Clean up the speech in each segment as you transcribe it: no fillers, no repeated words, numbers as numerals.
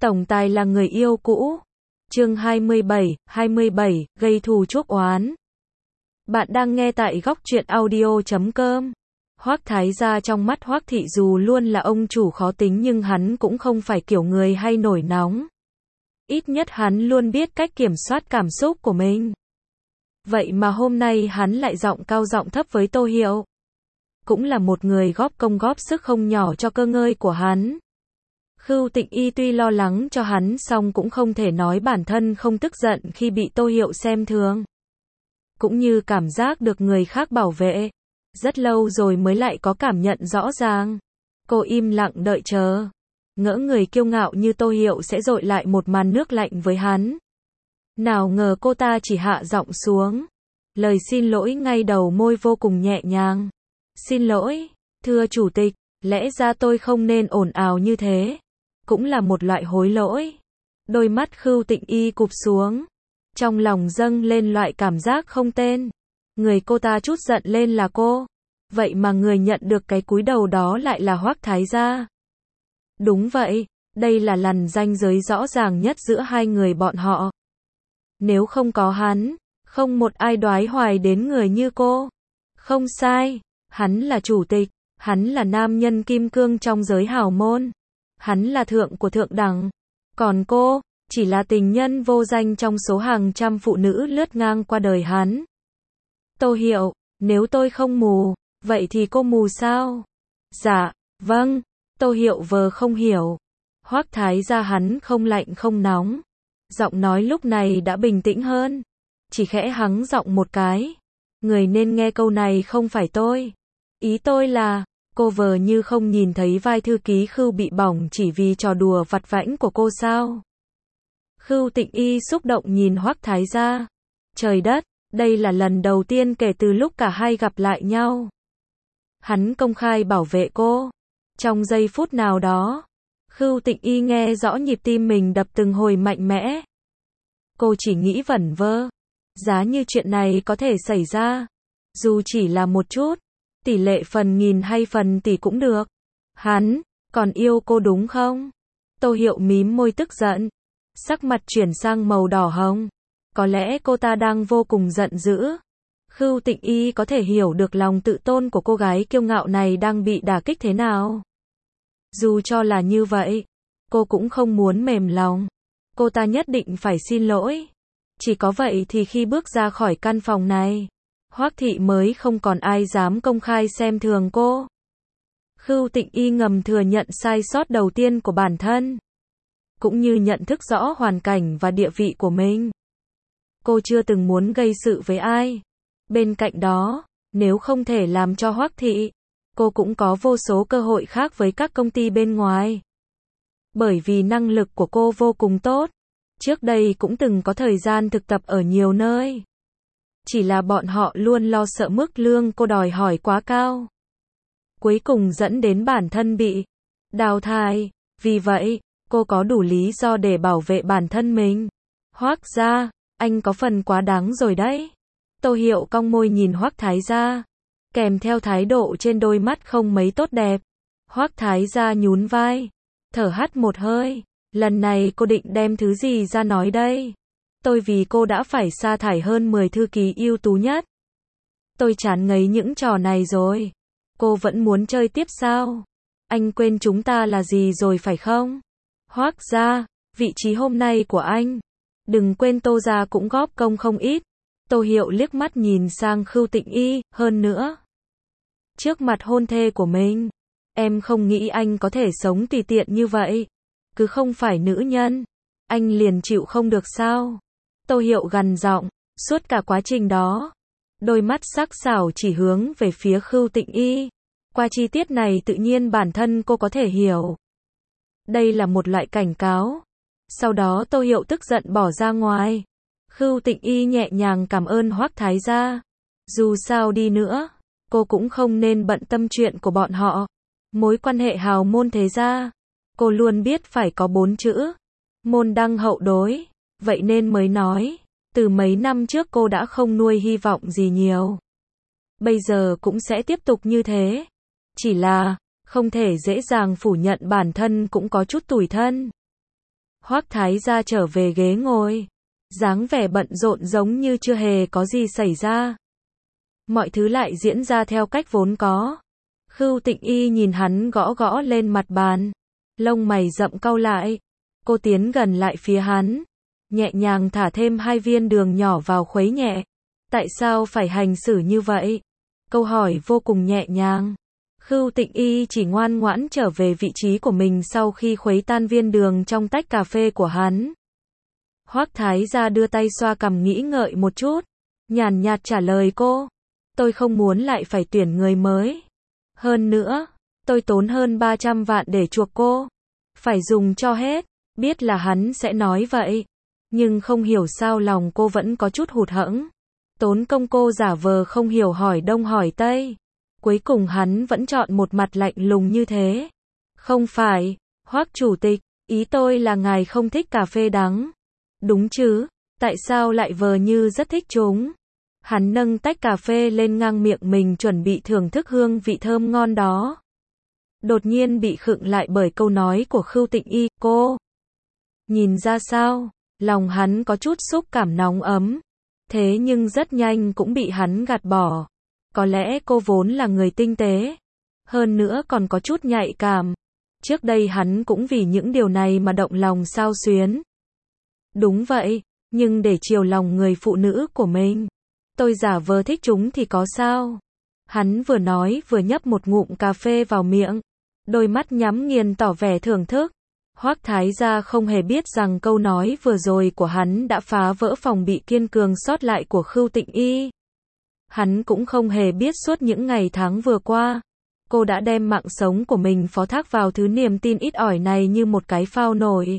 Tổng tài là người yêu cũ. Chương 27, gây thù chuốc oán. Bạn đang nghe tại góc truyện audio.com. Hoắc Thái gia trong mắt Hoắc thị dù luôn là ông chủ khó tính nhưng hắn cũng không phải kiểu người hay nổi nóng. Ít nhất hắn luôn biết cách kiểm soát cảm xúc của mình. Vậy mà hôm nay hắn lại giọng cao giọng thấp với Tô Hiệu. Cũng là một người góp công góp sức không nhỏ cho cơ ngơi của hắn. Khưu Tịnh Y tuy lo lắng cho hắn song cũng không thể nói bản thân không tức giận khi bị Tô Hiệu xem thường. Cũng như cảm giác được người khác bảo vệ. Rất lâu rồi mới lại có cảm nhận rõ ràng. Cô im lặng đợi chờ. Ngỡ người kiêu ngạo như Tô Hiệu sẽ dội lại một màn nước lạnh với hắn. Nào ngờ cô ta chỉ hạ giọng xuống. Lời xin lỗi ngay đầu môi vô cùng nhẹ nhàng. Xin lỗi, thưa chủ tịch, lẽ ra tôi không nên ồn ào như thế. Cũng là một loại hối lỗi. Đôi mắt Khưu Tịnh Y cụp xuống. Trong lòng dâng lên loại cảm giác không tên. Người cô ta trút giận lên là cô. Vậy mà người nhận được cái cúi đầu đó lại là Hoắc Thái gia. Đúng vậy, đây là lần ranh giới rõ ràng nhất giữa hai người bọn họ. Nếu không có hắn, không một ai đoái hoài đến người như cô. Không sai, hắn là chủ tịch, hắn là nam nhân kim cương trong giới hào môn. Hắn là thượng của thượng đẳng. Còn cô, chỉ là tình nhân vô danh trong số hàng trăm phụ nữ lướt ngang qua đời hắn. Tô Hiệu, nếu tôi không mù, vậy thì cô mù sao? Dạ, vâng. Tô Hiệu vờ không hiểu. Hoắc Thái gia hắn không lạnh không nóng. Giọng nói lúc này đã bình tĩnh hơn. Chỉ khẽ hắng giọng một cái. Người nên nghe câu này không phải tôi. Ý tôi là, cô vờ như không nhìn thấy vai thư ký Khưu bị bỏng chỉ vì trò đùa vặt vãnh của cô sao? Khưu Tịnh Y xúc động nhìn Hoắc Thái gia. Trời đất, đây là lần đầu tiên kể từ lúc cả hai gặp lại nhau. Hắn công khai bảo vệ cô. Trong giây phút nào đó, Khưu Tịnh Y nghe rõ nhịp tim mình đập từng hồi mạnh mẽ. Cô chỉ nghĩ vẩn vơ. Giá như chuyện này có thể xảy ra. Dù chỉ là một chút. Tỷ lệ phần nghìn hay phần tỷ cũng được. Hắn, còn yêu cô đúng không? Tô Hiệu mím môi tức giận. Sắc mặt chuyển sang màu đỏ hồng. Có lẽ cô ta đang vô cùng giận dữ. Khưu Tịnh Y có thể hiểu được lòng tự tôn của cô gái kiêu ngạo này đang bị đả kích thế nào. Dù cho là như vậy, cô cũng không muốn mềm lòng. Cô ta nhất định phải xin lỗi. Chỉ có vậy thì khi bước ra khỏi căn phòng này, Hoắc thị mới không còn ai dám công khai xem thường cô. Khưu Tịnh Y ngầm thừa nhận sai sót đầu tiên của bản thân, cũng như nhận thức rõ hoàn cảnh và địa vị của mình. Cô chưa từng muốn gây sự với ai. Bên cạnh đó, nếu không thể làm cho Hoắc thị, cô cũng có vô số cơ hội khác với các công ty bên ngoài. Bởi vì năng lực của cô vô cùng tốt. Trước đây cũng từng có thời gian thực tập ở nhiều nơi. Chỉ là bọn họ luôn lo sợ mức lương cô đòi hỏi quá cao. Cuối cùng dẫn đến bản thân bị đào thải. Vì vậy, cô có đủ lý do để bảo vệ bản thân mình. Hoắc gia, anh có phần quá đáng rồi đấy. Tô Hiệu cong môi nhìn Hoắc Thái gia, kèm theo thái độ trên đôi mắt không mấy tốt đẹp. Hoắc Thái gia nhún vai, thở hắt một hơi. Lần này cô định đem thứ gì ra nói đây? Tôi vì cô đã phải sa thải hơn 10 thư ký ưu tú nhất. Tôi chán ngấy những trò này rồi. Cô vẫn muốn chơi tiếp sao? Anh quên chúng ta là gì rồi phải không? Hoắc gia, vị trí hôm nay của anh. Đừng quên Tô gia cũng góp công không ít. Tô Hiệu liếc mắt nhìn sang Khưu Tịnh Y, hơn nữa. Trước mặt hôn thê của mình, em không nghĩ anh có thể sống tùy tiện như vậy. Cứ không phải nữ nhân, anh liền chịu không được sao? Tô Hiệu gằn giọng, suốt cả quá trình đó, đôi mắt sắc sảo chỉ hướng về phía Khưu Tịnh Y. Qua chi tiết này tự nhiên bản thân cô có thể hiểu. Đây là một loại cảnh cáo. Sau đó Tô Hiệu tức giận bỏ ra ngoài. Khưu Tịnh Y nhẹ nhàng cảm ơn Hoắc Thái gia. Dù sao đi nữa, cô cũng không nên bận tâm chuyện của bọn họ. Mối quan hệ hào môn thế gia, cô luôn biết phải có 4 chữ. Môn đăng hậu đối. Vậy nên mới nói, từ mấy năm trước cô đã không nuôi hy vọng gì nhiều. Bây giờ cũng sẽ tiếp tục như thế. Chỉ là, không thể dễ dàng phủ nhận bản thân cũng có chút tủi thân. Hoắc Thái gia trở về ghế ngồi, dáng vẻ bận rộn giống như chưa hề có gì xảy ra. Mọi thứ lại diễn ra theo cách vốn có. Khưu Tịnh Y nhìn hắn gõ gõ lên mặt bàn, lông mày rậm cau lại. Cô tiến gần lại phía hắn, nhẹ nhàng thả thêm 2 viên đường nhỏ vào khuấy nhẹ. Tại sao phải hành xử như vậy? Câu hỏi vô cùng nhẹ nhàng. Khưu Tịnh Y chỉ ngoan ngoãn trở về vị trí của mình sau khi khuấy tan viên đường trong tách cà phê của hắn. Hoắc Thái gia đưa tay xoa cằm nghĩ ngợi một chút, nhàn nhạt trả lời cô. Tôi không muốn lại phải tuyển người mới. Hơn nữa, tôi tốn hơn 300 vạn để chuộc cô. Phải dùng cho hết. Biết là hắn sẽ nói vậy. Nhưng không hiểu sao lòng cô vẫn có chút hụt hẫng. Tốn công cô giả vờ không hiểu hỏi đông hỏi tây. Cuối cùng hắn vẫn chọn một mặt lạnh lùng như thế. Không phải, Hoắc chủ tịch, ý tôi là ngài không thích cà phê đắng. Đúng chứ, tại sao lại vờ như rất thích chúng? Hắn nâng tách cà phê lên ngang miệng mình chuẩn bị thưởng thức hương vị thơm ngon đó. Đột nhiên bị khựng lại bởi câu nói của Khưu Tịnh Y, cô. Nhìn ra sao, lòng hắn có chút xúc cảm nóng ấm. Thế nhưng rất nhanh cũng bị hắn gạt bỏ. Có lẽ cô vốn là người tinh tế. Hơn nữa còn có chút nhạy cảm. Trước đây hắn cũng vì những điều này mà động lòng xao xuyến. Đúng vậy, nhưng để chiều lòng người phụ nữ của mình. Tôi giả vờ thích chúng thì có sao? Hắn vừa nói vừa nhấp một ngụm cà phê vào miệng. Đôi mắt nhắm nghiền tỏ vẻ thưởng thức. Hoắc Thái gia không hề biết rằng câu nói vừa rồi của hắn đã phá vỡ phòng bị kiên cường sót lại của Khưu Tịnh Y. Hắn cũng không hề biết suốt những ngày tháng vừa qua, cô đã đem mạng sống của mình phó thác vào thứ niềm tin ít ỏi này như một cái phao nổi.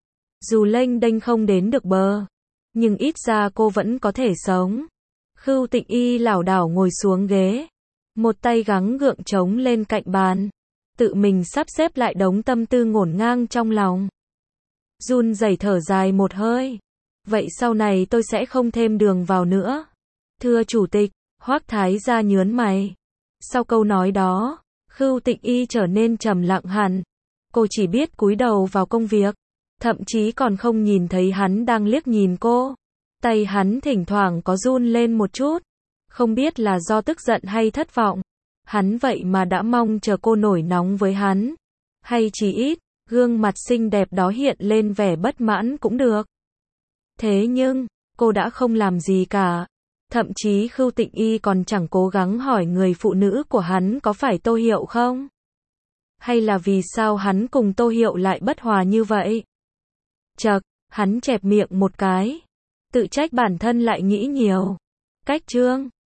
Dù lênh đênh không đến được bờ, nhưng ít ra cô vẫn có thể sống. Khưu Tịnh Y lảo đảo ngồi xuống ghế, một tay gắng gượng chống lên cạnh bàn, tự mình sắp xếp lại đống tâm tư ngổn ngang trong lòng. Run rẩy thở dài một hơi. Vậy sau này tôi sẽ không thêm đường vào nữa. Thưa chủ tịch, Hoắc Thái gia nhớn mày. Sau câu nói đó, Khưu Tịnh Y trở nên trầm lặng hẳn. Cô chỉ biết cúi đầu vào công việc, thậm chí còn không nhìn thấy hắn đang liếc nhìn cô. Tay hắn thỉnh thoảng có run lên một chút, không biết là do tức giận hay thất vọng. Hắn vậy mà đã mong chờ cô nổi nóng với hắn, hay chỉ ít, gương mặt xinh đẹp đó hiện lên vẻ bất mãn cũng được. Thế nhưng, cô đã không làm gì cả. Thậm chí Khưu Tịnh Y còn chẳng cố gắng hỏi người phụ nữ của hắn có phải Tô Hiệu không? Hay là vì sao hắn cùng Tô Hiệu lại bất hòa như vậy? Chậc, hắn chẹp miệng một cái. Tự trách bản thân lại nghĩ nhiều. Cách chương